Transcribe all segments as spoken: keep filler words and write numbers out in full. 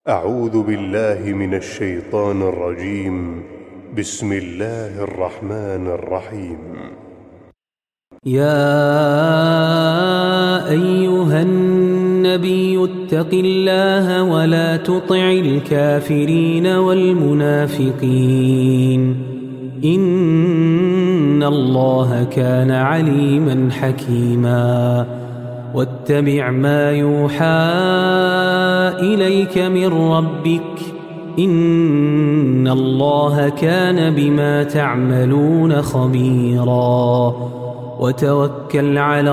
أعوذ بالله من الشيطان الرجيم. بسم الله الرحمن الرحيم. يا أيها النبي اتق الله ولا تطع الكافرين والمنافقين إن الله كان عليما حكيما. واتبع ما يوحى إليك من ربك إن الله كان بما تعملون خبيرا. وتوكل على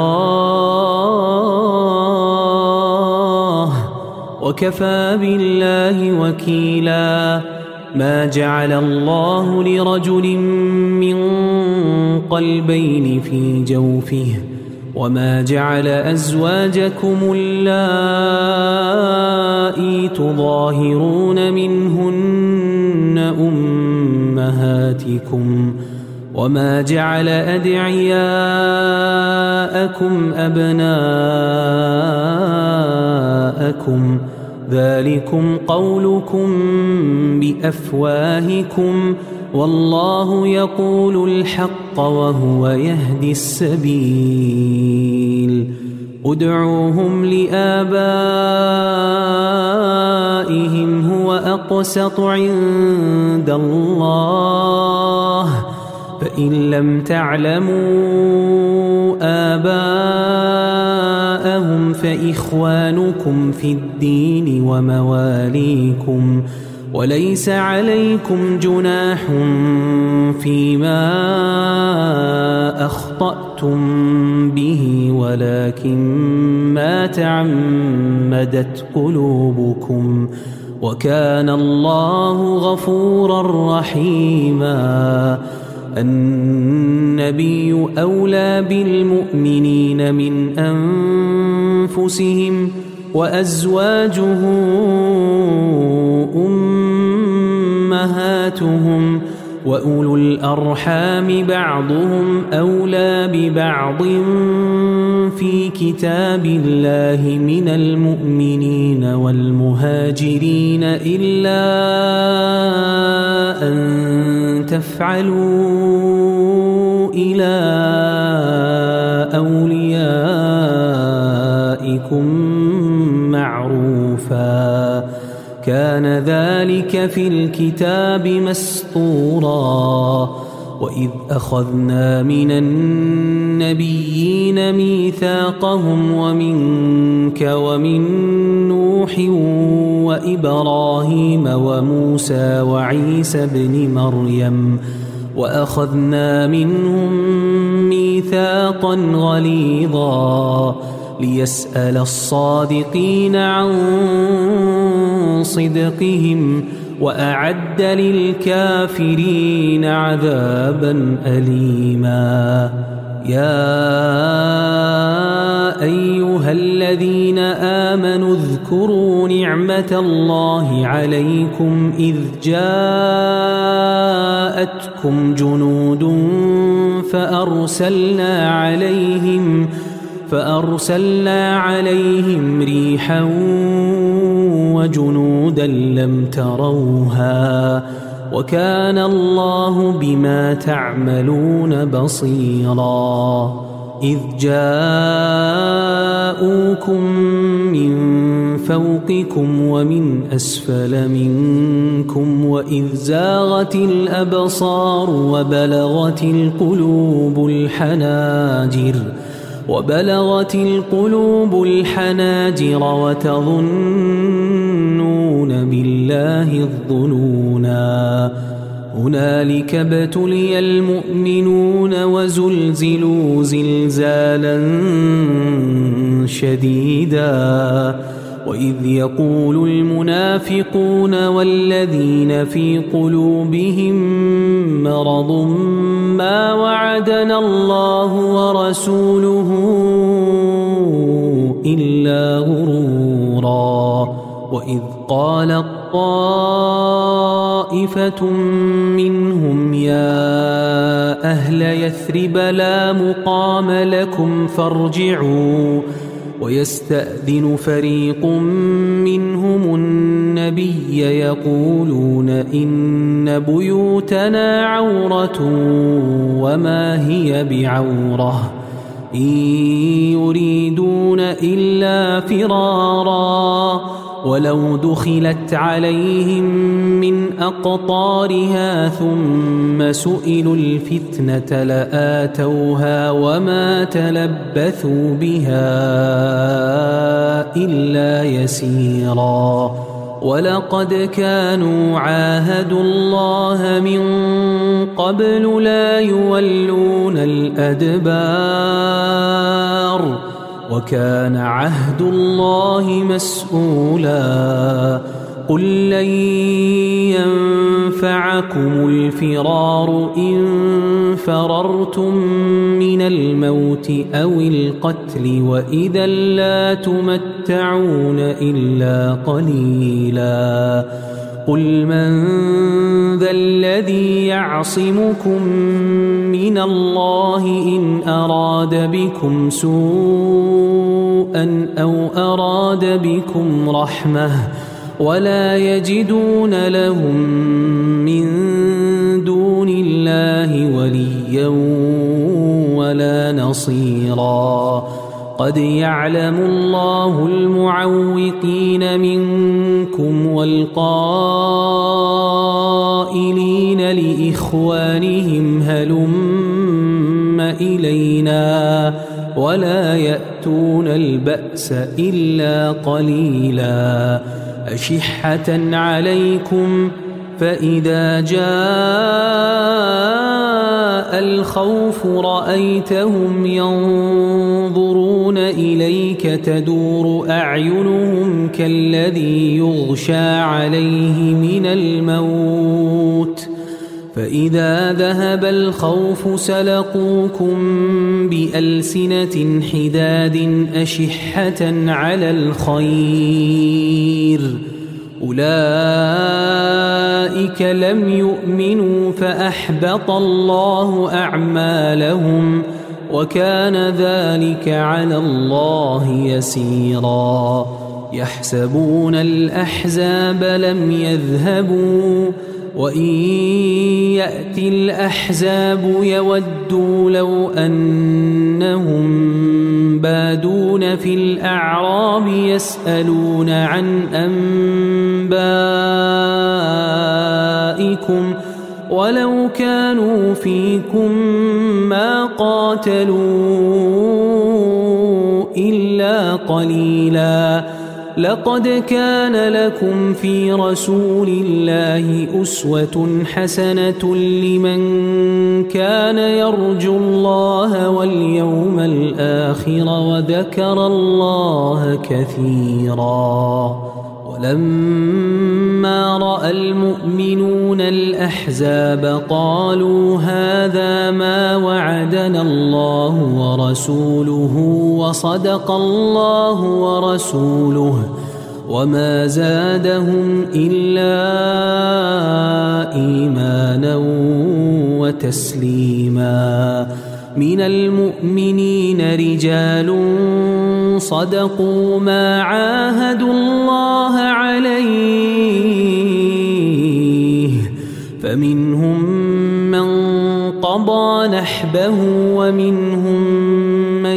الله وكفى بالله وكيلا. ما جعل الله لرجل من قلبين في جوفه وما جعل أزواجكم اللائي تظاهرون منهن أمهاتكم وما جعل أدعياءكم أبناءكم ذلكم قولكم بأفواهكم والله يقول الحق وهو يهدي السبيل. ادعوهم لآبائهم هو أقسط عند الله فإن لم تعلموا آباءهم فإخوانكم في الدين ومواليكم وليس عليكم جناح فيما أخطأتم به ولكن ما تعمدت قلوبكم وكان الله غفورا رحيما. النبي أولى بالمؤمنين من أنفسهم وأزواجه أمهاتهم وأولو الأرحام بعضهم أولى ببعض في كتاب الله من المؤمنين والمهاجرين إلا أن تفعلوا إلى أوليائكم معروفا كان ذلك في الكتاب مسطورا. وإذ أخذنا من النبيين ميثاقهم ومنك ومن نوح وإبراهيم وموسى وعيسى ابن مريم وأخذنا منهم ميثاقا غليظا ليسأل الصادقين عن صدقهم وأعد للكافرين عذابا أليما. يا أيها الذين آمنوا اذكروا نعمة الله عليكم إذ جاءتكم جنود فأرسلنا عليهم فأرسلنا عليهم ريحا وجنودا لم تروها وكان الله بما تعملون بصيرا. إذ جاءوكم من فوقكم ومن أسفل منكم وإذ زاغت الأبصار وبلغت القلوب الحناجر وبلغت القلوب الحناجر وتظنون بالله الظنونا. هنالك ابتلي المؤمنون وزلزلوا زلزالا شديدا. وإذ يقول المنافقون والذين في قلوبهم مرض ما وعدنا الله ورسوله إلا غرورا. وإذ قالت طائفة منهم يا أهل يثرب لا مقام لكم فارجعوا ويستأذن فريق منهم النبي النبي يقولون إن بيوتنا عورة وما هي بعورة إن يريدون إلا فرارا ولو دخلت عليهم من أقطارها ثم سئلوا الفتنة لآتوها وما تلبثوا بها إلا يسيرا ولقد كانوا عاهدوا الله من قبل لا يولون الأدبار وكان عهد الله مسؤولا قل لن ينفعكم الفرار إن فررتم من الموت أو القتل وإذا لا تمتعون إلا قليلا قل من ذا الذي يعصمكم من الله إن أراد بكم سوءا أو أراد بكم رحمة ولا يجدون لهم من دون الله وليا ولا نصيرا قد يعلم الله المعوقين منكم والقائلين لإخوانهم هلم إلينا ولا يأتون البأس إلا قليلا أشحة عليكم فإذا جاء الخوف رأيتهم ينظرون إليك تدور أعينهم كالذي يغشى عليه من الموت فإذا ذهب الخوف سلقوكم بألسنة حداد أشحة على الخير أولئك لم يؤمنوا فأحبط الله أعمالهم وكان ذلك على الله يسيرا يحسبون الأحزاب لم يذهبوا وإن يأتي الأحزاب يودوا لو أنهم بادون في الأعراب يسألون عن أنبائكم ولو كانوا فيكم ما قاتلوا إلا قليلا لقد كان لكم في رسول الله أسوة حسنة لمن كان يرجو الله واليوم الآخر وذكر الله كثيرا ولما رأى المؤمنون الأحزاب قالوا هذا ما وعدنا الله ورسوله وصدق الله ورسوله وما زادهم إلا إيمانا وتسليما من المؤمنين رجال صدقوا ما عاهدوا الله عليه فمنهم من قضى نحبه ومنهم من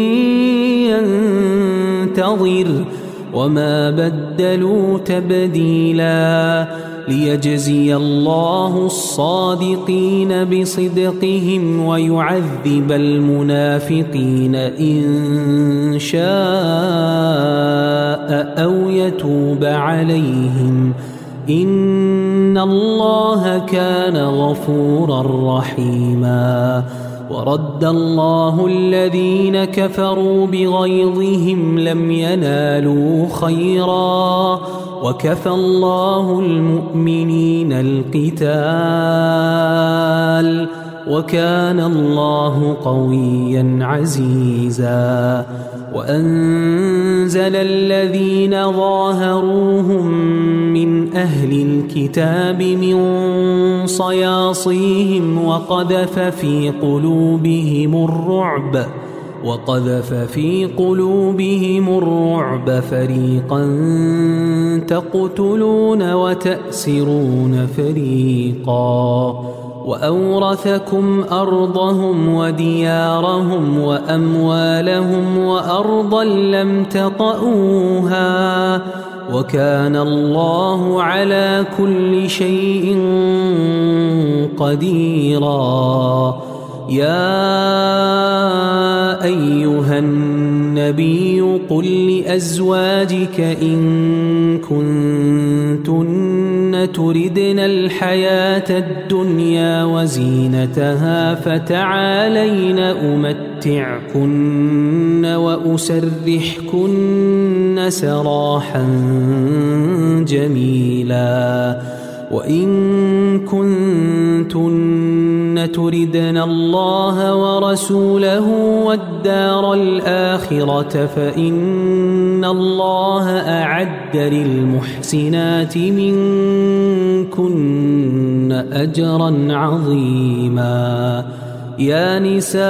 ينتظر وما بدلوا تبديلا ليجزي الله الصادقين بصدقهم ويعذب المنافقين إن شاء أو يتوب عليهم إن الله كان غفورا رحيما ورد الله الذين كفروا بغيظهم لم ينالوا خيرا وكفى الله المؤمنين القتال وكان الله قويا عزيزا وأنزل الذين ظاهروهم من أهل الكتاب من صياصيهم وقذف في قلوبهم الرعب وقذف في قلوبهم الرعب فريقا تقتلون وتأسرون فريقا وأورثكم أرضهم وديارهم وأموالهم وأرضا لم تطئوها وكان الله على كل شيء قديرا. يا أيها النبي قل لأزواجك إن كنتن تردن الحياة الدنيا وزينتها فتعالين أمتعكن وأسرحكن سراحا جميلا. وإن كنتن تردن الله ورسوله والدار الآخرة فإن الله أعد للمحسنات منكن أجرا عظيما. يا نساء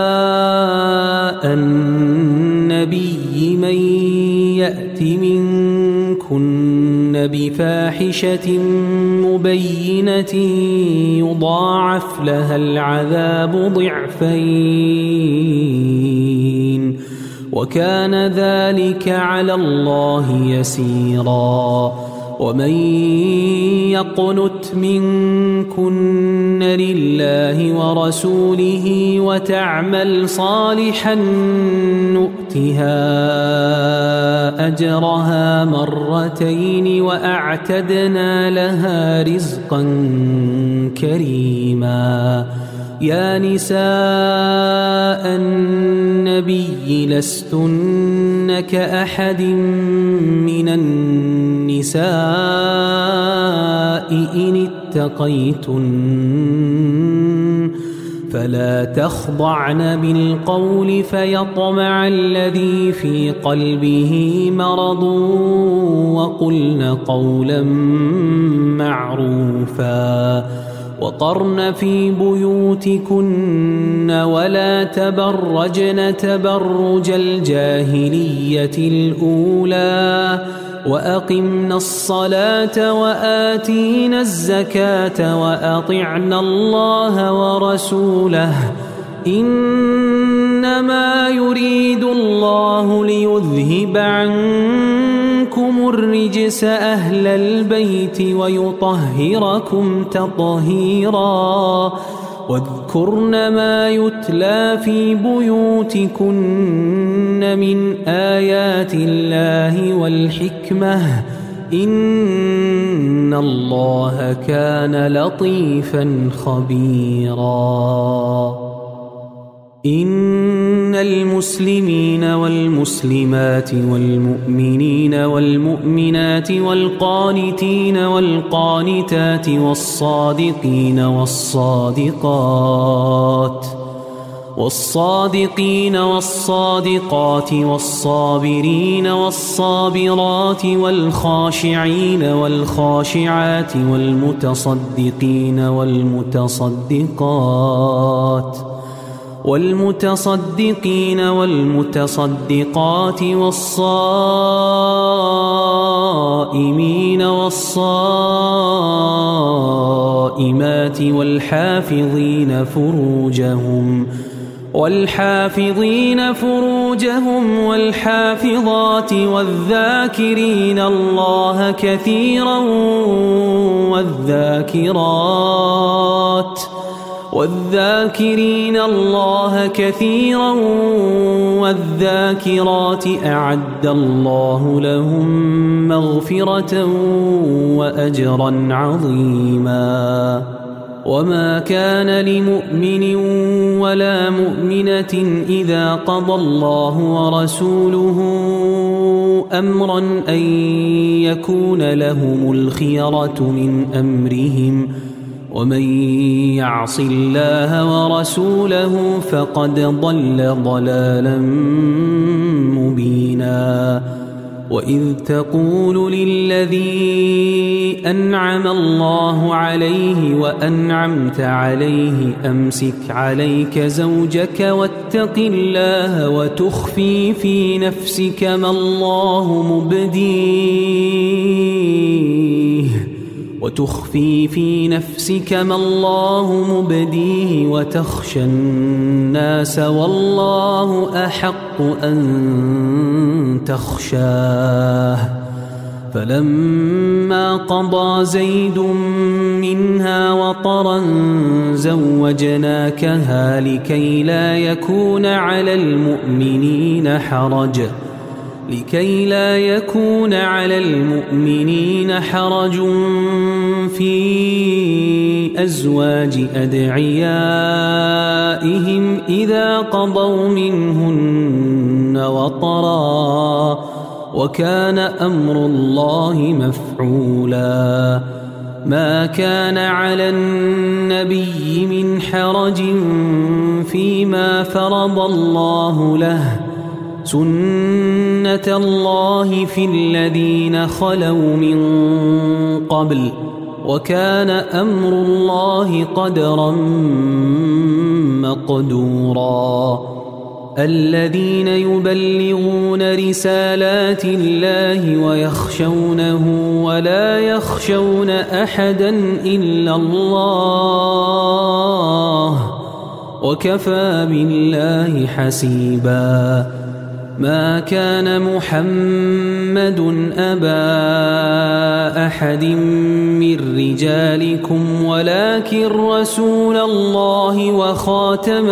النبي من يأت منكن بفاحشة مبينة يضاعف لها العذاب ضعفين وكان ذلك على الله يسيرا. ومن يقنت منكن لله ورسوله وتعمل صالحا نؤتها أجرها مرتين وأعتدنا لها رزقا كريما. يا نساء النبي لستن كأحد من النساء إن اتقيتن فلا تخضعن بالقول فيطمع الذي في قلبه مرض وقلن قولا معروفا. وقرن في بيوتكن ولا تبرجن تبرج الجاهلية الأولى وأقمنا الصلاة وآتينا الزكاة وأطعنا الله ورسوله إنما يريد الله ليذهب عنكم الرجس أهل البيت ويطهركم تطهيرا. واذكرن ما يتلى في بيوتكن من آيات الله والحكمة إن الله كان لطيفا خبيرا. إن المسلمين والمسلمات والمؤمنين والمؤمنات والقانتين والقانتات والصادقين والصادقات والصادقين والصادقات والصابرين والصابرات والخاشعين والخاشعات والمتصدقين والمتصدقات والمتصدقين والمتصدقات والصائمين والصائمات والحافظين فروجهم والحافظين فروجهم والحافظات والذاكرين الله كثيرا والذاكرات والذاكرين الله كثيرا والذاكرات أعد الله لهم مغفرة وأجرا عظيما. وما كان لمؤمن ولا مؤمنة إذا قضى الله ورسوله أمرا أن يكون لهم الخيرة من أمرهم ومن يعص الله ورسوله فقد ضل ضلالا مبينا. وإذ تقول للذي أنعم الله عليه وأنعمت عليه أمسك عليك زوجك واتق الله وتخفي في نفسك ما الله مبديه وتخفي في نفسك ما الله مبديه وتخشى الناس والله أحق أن تخشاه فلما قضى زيد منها وطرا زوجناكها لكي لا يكون على المؤمنين حرج لكي لا يكون على المؤمنين حرج في أزواج أدعيائهم إذا قضوا منهن وطرا وكان أمر الله مفعولا ما كان على النبي من حرج فيما فرض الله له سنة الله في الذين خلوا من قبل وكان أمر الله قدرا مقدورا الذين يبلغون رسالات الله ويخشونه ولا يخشون أحدا إلا الله وكفى بالله حسيبا ما كان محمد أبا أحد من رجالكم ولكن رسول الله وخاتم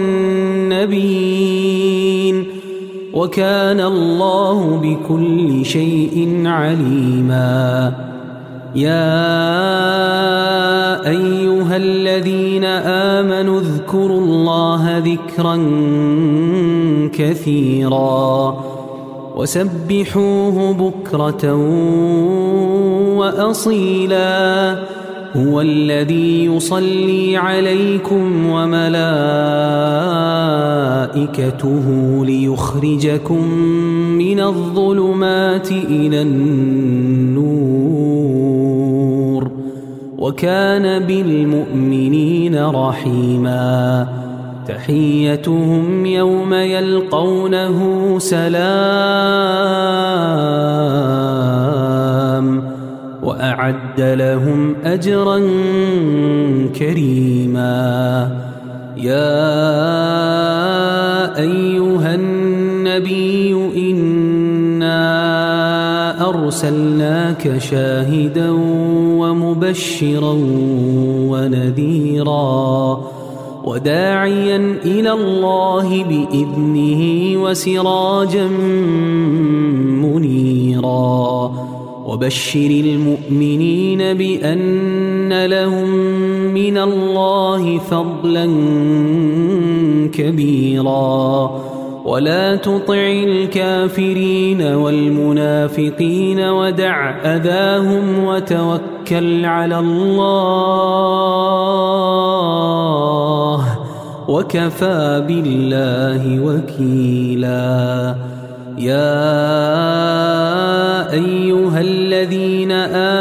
النبيين وكان الله بكل شيء عليما يا أيها الذين آمنوا اذكروا الله ذكرا كثيرا وسبحوه بكرة وأصيلا هو الذي يصلي عليكم وملائكته ليخرجكم من الظلمات إلى النور وكان بالمؤمنين رحيما تحيتهم يوم يلقونه سلام وأعد لهم أجرا كريما يا أيها النبي إنا أرسلناك شاهدا ومبشرا ونذيرا وداعيا إلى الله بإذنه وسراجا منيرا وبشر المؤمنين بأن لهم من الله فضلا كبيرا ولا تطع الكافرين والمنافقين ودع أذاهم وتوكل على الله وكفى بالله وكيلا يا أيها الذين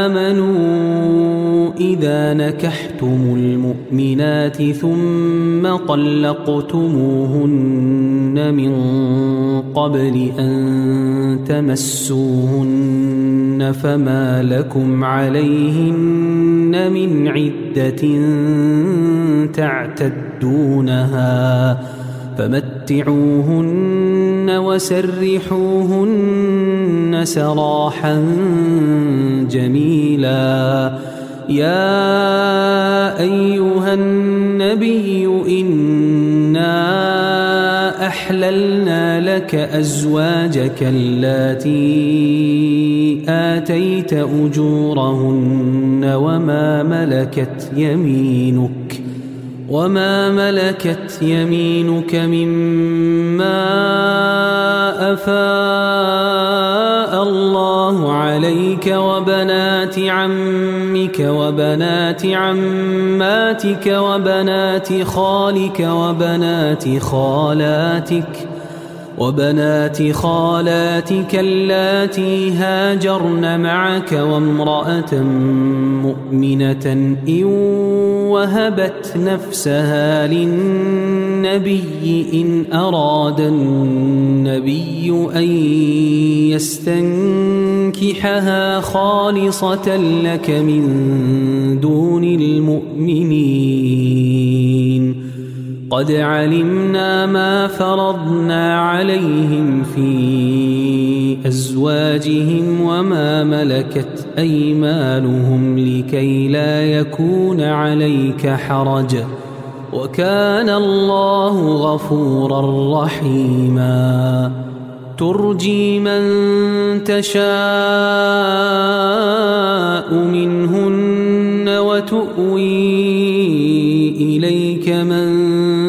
آمنوا إذا نكحتم المؤمنات ثم طلقتموهن من قبل أن تمسوهن فما لكم عليهن من عدة تعتدونها فمتعوهن وسرحوهن سراحا جميلا يا أيها النبي إنا أحللنا لك أزواجك اللاتي آتيت أجورهن وما ملكت يمينك وما ملكت يمينك مما أفاء الله عليك وبنات عمك وبنات عماتك وبنات خالك وبنات خالاتك وبنات خالاتك اللاتي هاجرن معك وامرأة مؤمنة إن وهبت نفسها للنبي إن أراد النبي أن يستنكحها خالصة لك من دون المؤمنين قد علمنا ما فرضنا عليهم في أزواجهم وما ملكت أيمانهم لكي لا يكون عليك حرج وكان الله غفورا رحيما ترجي من تشاء منهن وتؤوي إليك من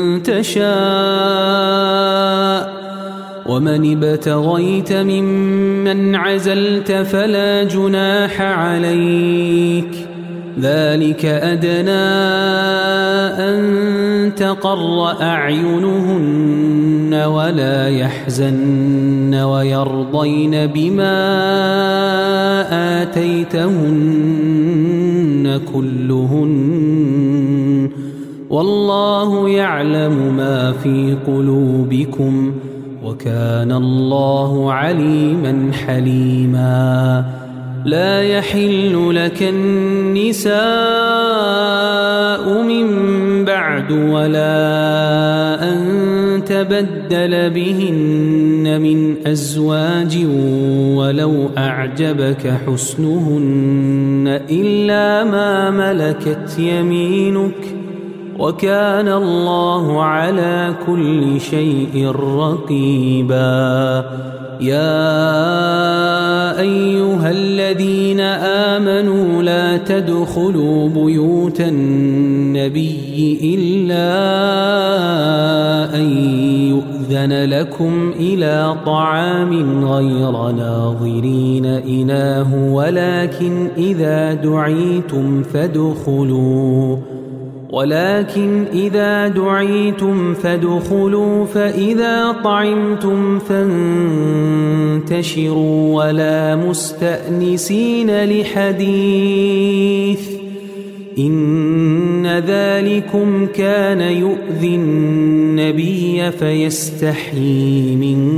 تشاء ومن ابتغيت ممن عزلت فلا جناح عليك ذلك أدنى أن تقر أعينهن ولا يحزن ويرضين بما آتيتهن كلهن والله يعلم ما في قلوبكم وكان الله عليما حليما لا يحل لك النساء من بعد ولا أن تبدل بهن من أزواج ولو أعجبك حسنهن إلا ما ملكت يمينك وكان الله على كل شيء رقيبا يا أيها الذين آمنوا لا تدخلوا بيوت النبي إلا أن يؤذن لكم إلى طعام غير ناظرين إناه ولكن إذا دعيتم فادخلوا ولكن إذا دعيتم فادخلوا فإذا طعمتم فانتشروا ولا مستأنسين لحديث إن ذلكم كان يؤذي النبي فيستحيي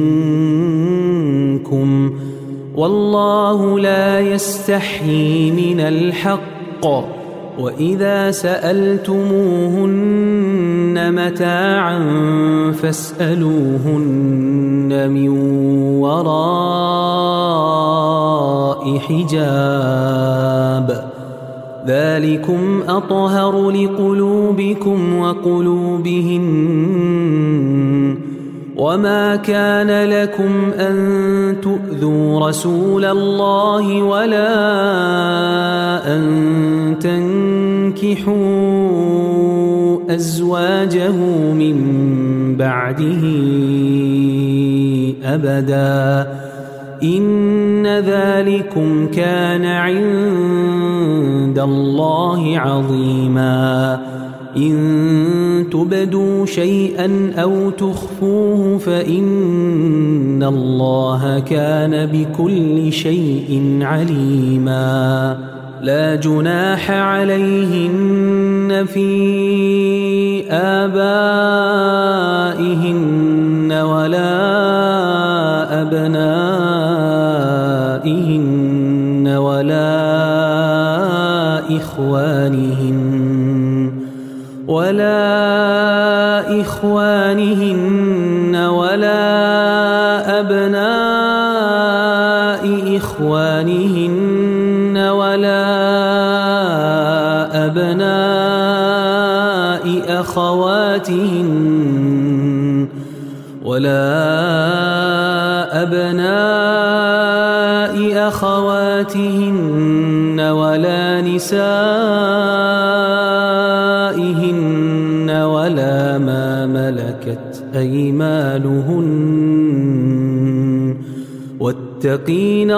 منكم والله لا يستحيي من الحق وإذا سألتموهن متاعا فاسألوهن من وراء حجاب ذلكم أطهر لقلوبكم وقلوبهن وما كان لكم أن تؤذوا رسول الله ولا أن تنكحوا أزواجه من بعده أبدا إن ذلكم كان عند الله عظيما إن تبدوا شيئا أو تخفوه فإن الله كان بكل شيء عليما لا جناح عليهن في آبائهن ولا أبنائهن ولا إخوانهن ولا إخوانهن ولا أبناء إخوانهن ولا أبناء أخواتهن ولا أبناء أخواتهن ولا نسائهن ولا ما ملكت أيمانهن واتقين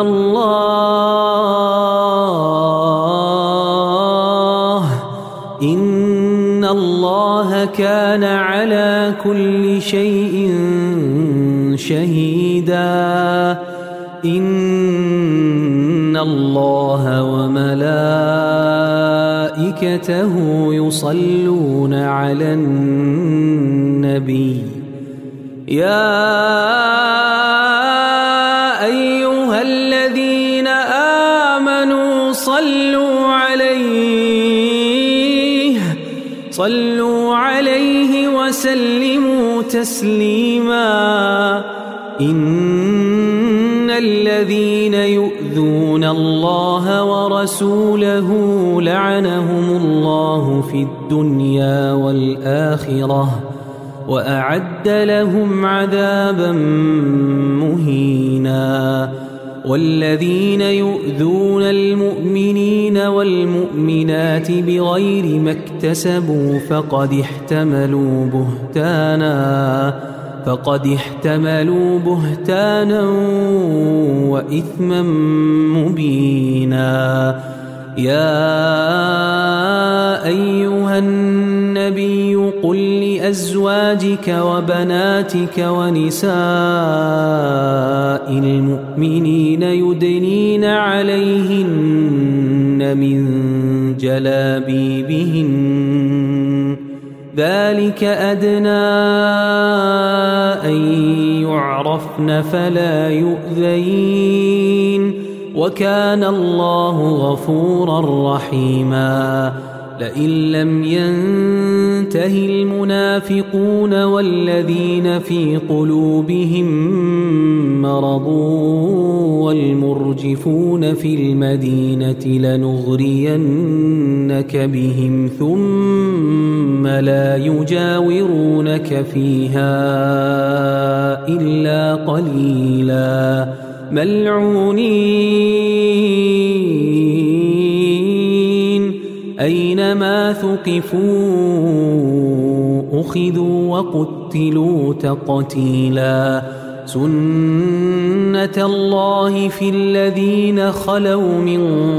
الله إن الله كان على كل شيء شهيدا إن الله وملائكته يصلون على النبي يا أيها الذين آمنوا صلوا عليه صلوا عليه وسلموا تسليما إن الذين يؤذون الله ورسوله لعنهم الله في الدنيا والآخرة وأعد لهم عذابا مهينا والذين يؤذون المؤمنين والمؤمنات بغير ما اكتسبوا فقد احتملوا بهتانا فقد احتملوا بهتانا وإثما مبينا يا أيها النبي قل لأزواجك وبناتك ونساء المؤمنين يدنين عليهن من جلابيبهن ذلك أدنى أن يعرفن فلا يؤذين وكان الله غفورا رحيما لئن لم ينته المنافقون والذين في قلوبهم مرض والمرجفون في المدينة لنغرينك بهم ثم لا يجاورونك فيها إلا قليلا ملعونين أينما ثقفوا أخذوا وقتلوا تقتيلا سنة الله في الذين خلوا من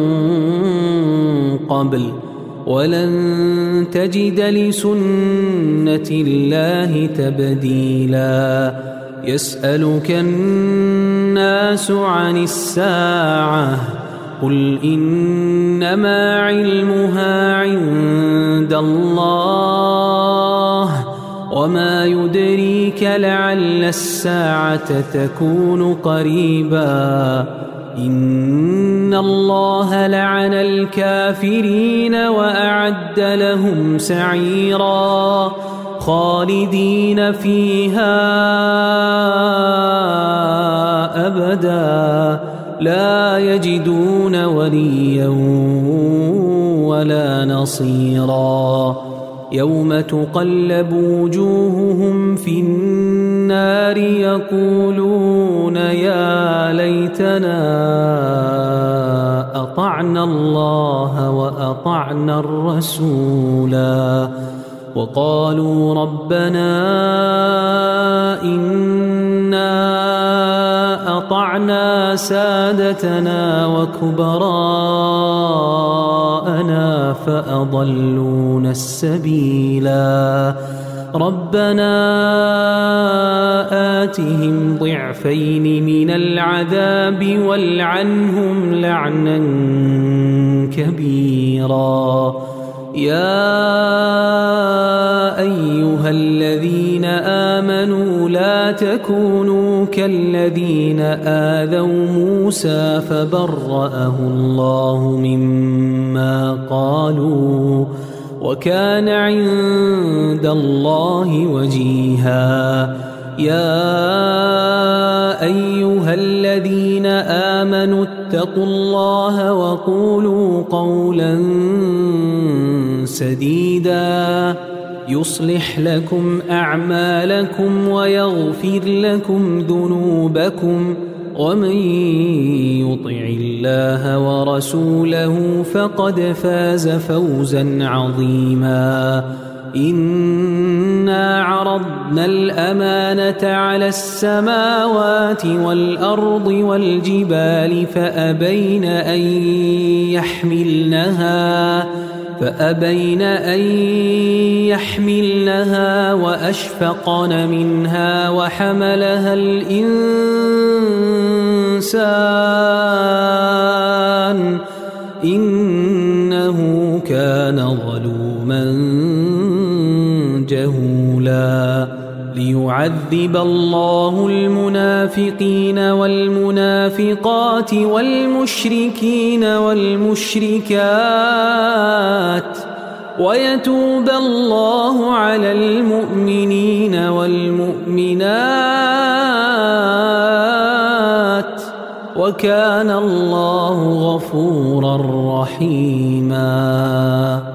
قبل ولن تجد لسنة الله تبديلا يسألك الناس عن الساعة قل إنما علمها عند الله وما يدريك لعل الساعة تكون قريبا إن الله لعن الكافرين وأعد لهم سعيرا خالدين فيها أبدا لا يجدون وليا ولا نصيرا يوم تقلب وجوههم في النار يقولون يا ليتنا أطعنا الله وأطعنا الرسولا وقالوا ربنا إنا أطعنا سادتنا وكبراءنا فأضلونا السبيلا ربنا آتهم ضعفين من العذاب والعنهم لعنا كبيرا يا أيها الذين آمنوا لا تكونوا كالذين آذوا موسى فبرأه الله مما قالوا وكان عند الله وجيها يا أيها الذين آمنوا اتقوا الله وقولوا قولا سديدا يصلح لكم أعمالكم ويغفر لكم ذنوبكم ومن يطع الله ورسوله فقد فاز فوزا عظيما إنا عرضنا الأمانة على السماوات والأرض والجبال فأبين أن يحملنها فأبين أن يحملنها وأشفقن منها وحملها الإنسان إنه كان ظلوما جهولا ليعذب الله المنافقين والمنافقات والمشركين والمشركات ويتوب الله على المؤمنين والمؤمنات وكان الله غفورا رحيما.